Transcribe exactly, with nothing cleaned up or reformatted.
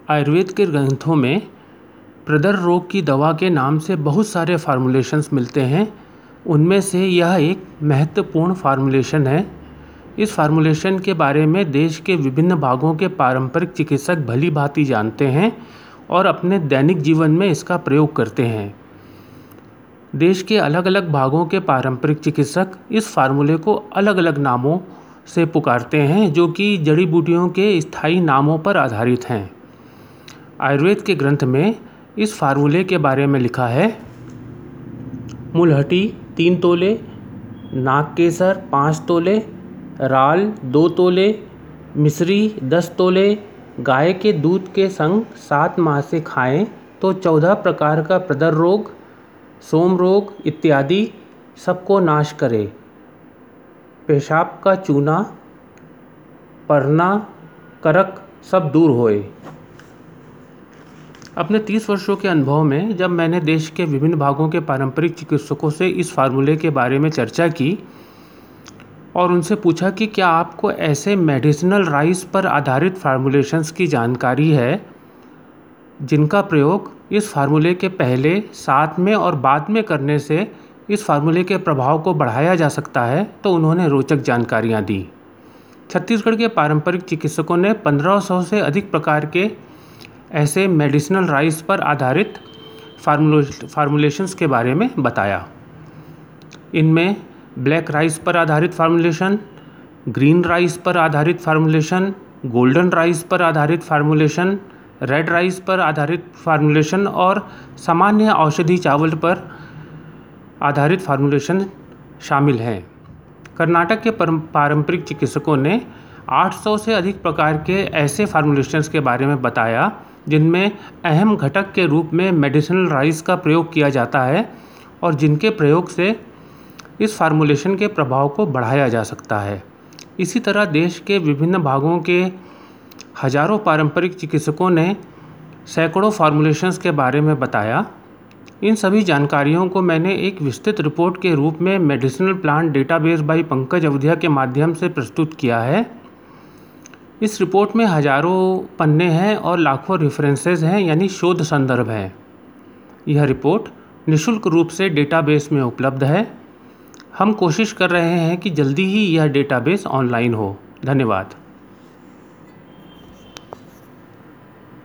आयुर्वेद के ग्रंथों में प्रदर रोग की दवा के नाम से बहुत सारे फार्मूलेशंस मिलते हैं। उनमें से यह एक महत्वपूर्ण फार्मूलेशन है। इस फार्मूलेशन के बारे में देश के विभिन्न भागों के पारंपरिक चिकित्सक भली भांति जानते हैं और अपने दैनिक जीवन में इसका प्रयोग करते हैं। देश के अलग अलग भागों के पारंपरिक चिकित्सक इस फार्मूले को अलग अलग नामों से पुकारते हैं, जो कि जड़ी बूटियों के स्थायी नामों पर आधारित हैं। आयुर्वेद के ग्रंथ में इस फार्मूले के बारे में लिखा है: मुलहटी तीन तोले, नाग केसर पाँच तोले, राल दो तोले, मिश्री दस तोले, गाय के दूध के संग सात माह से खाएं तो चौदह प्रकार का प्रदर रोग, सोम रोग इत्यादि सबको नाश करे। पेशाब का चूना, परना, करक सब दूर होए। अपने तीस वर्षों के अनुभव में जब मैंने देश के विभिन्न भागों के पारंपरिक चिकित्सकों से इस फार्मूले के बारे में चर्चा की और उनसे पूछा कि क्या आपको ऐसे मेडिसिनल राइस पर आधारित फार्मूलेशंस की जानकारी है जिनका प्रयोग इस फार्मूले के पहले, साथ में और बाद में करने से इस फार्मूले के प्रभाव को बढ़ाया जा सकता है, तो उन्होंने रोचक जानकारियाँ दी। छत्तीसगढ़ के पारंपरिक चिकित्सकों ने पंद्रह सौ से अधिक प्रकार के ऐसे मेडिसिनल राइस पर आधारित फार्मूलेशंस के बारे में बताया। इनमें ब्लैक राइस पर आधारित फार्मूलेशन, ग्रीन राइस पर आधारित फार्मूलेशन, गोल्डन राइस पर आधारित फार्मूलेशन, रेड राइस पर आधारित फार्मूलेशन और सामान्य औषधि चावल पर आधारित फार्मूलेशन शामिल हैं। कर्नाटक के पारंपरिक चिकित्सकों ने आठ सौ से अधिक प्रकार के ऐसे फार्मूलेशंस के बारे में बताया जिनमें अहम घटक के रूप में मेडिसिनल राइस का प्रयोग किया जाता है और जिनके प्रयोग से इस फार्मूलेशन के प्रभाव को बढ़ाया जा सकता है। इसी तरह देश के विभिन्न भागों के हजारों पारंपरिक चिकित्सकों ने सैकड़ों फार्मूलेशंस के बारे में बताया। इन सभी जानकारियों को मैंने एक विस्तृत रिपोर्ट के रूप में medicinal plant database by Pankaj Awadhiya के माध्यम से प्रस्तुत किया है। इस रिपोर्ट में हजारों पन्ने हैं और लाखों रेफरेंसेस हैं, यानी शोध संदर्भ हैं। यह रिपोर्ट निःशुल्क रूप से डेटाबेस में उपलब्ध है। हम कोशिश कर रहे हैं कि जल्दी ही यह डेटाबेस ऑनलाइन हो। धन्यवाद।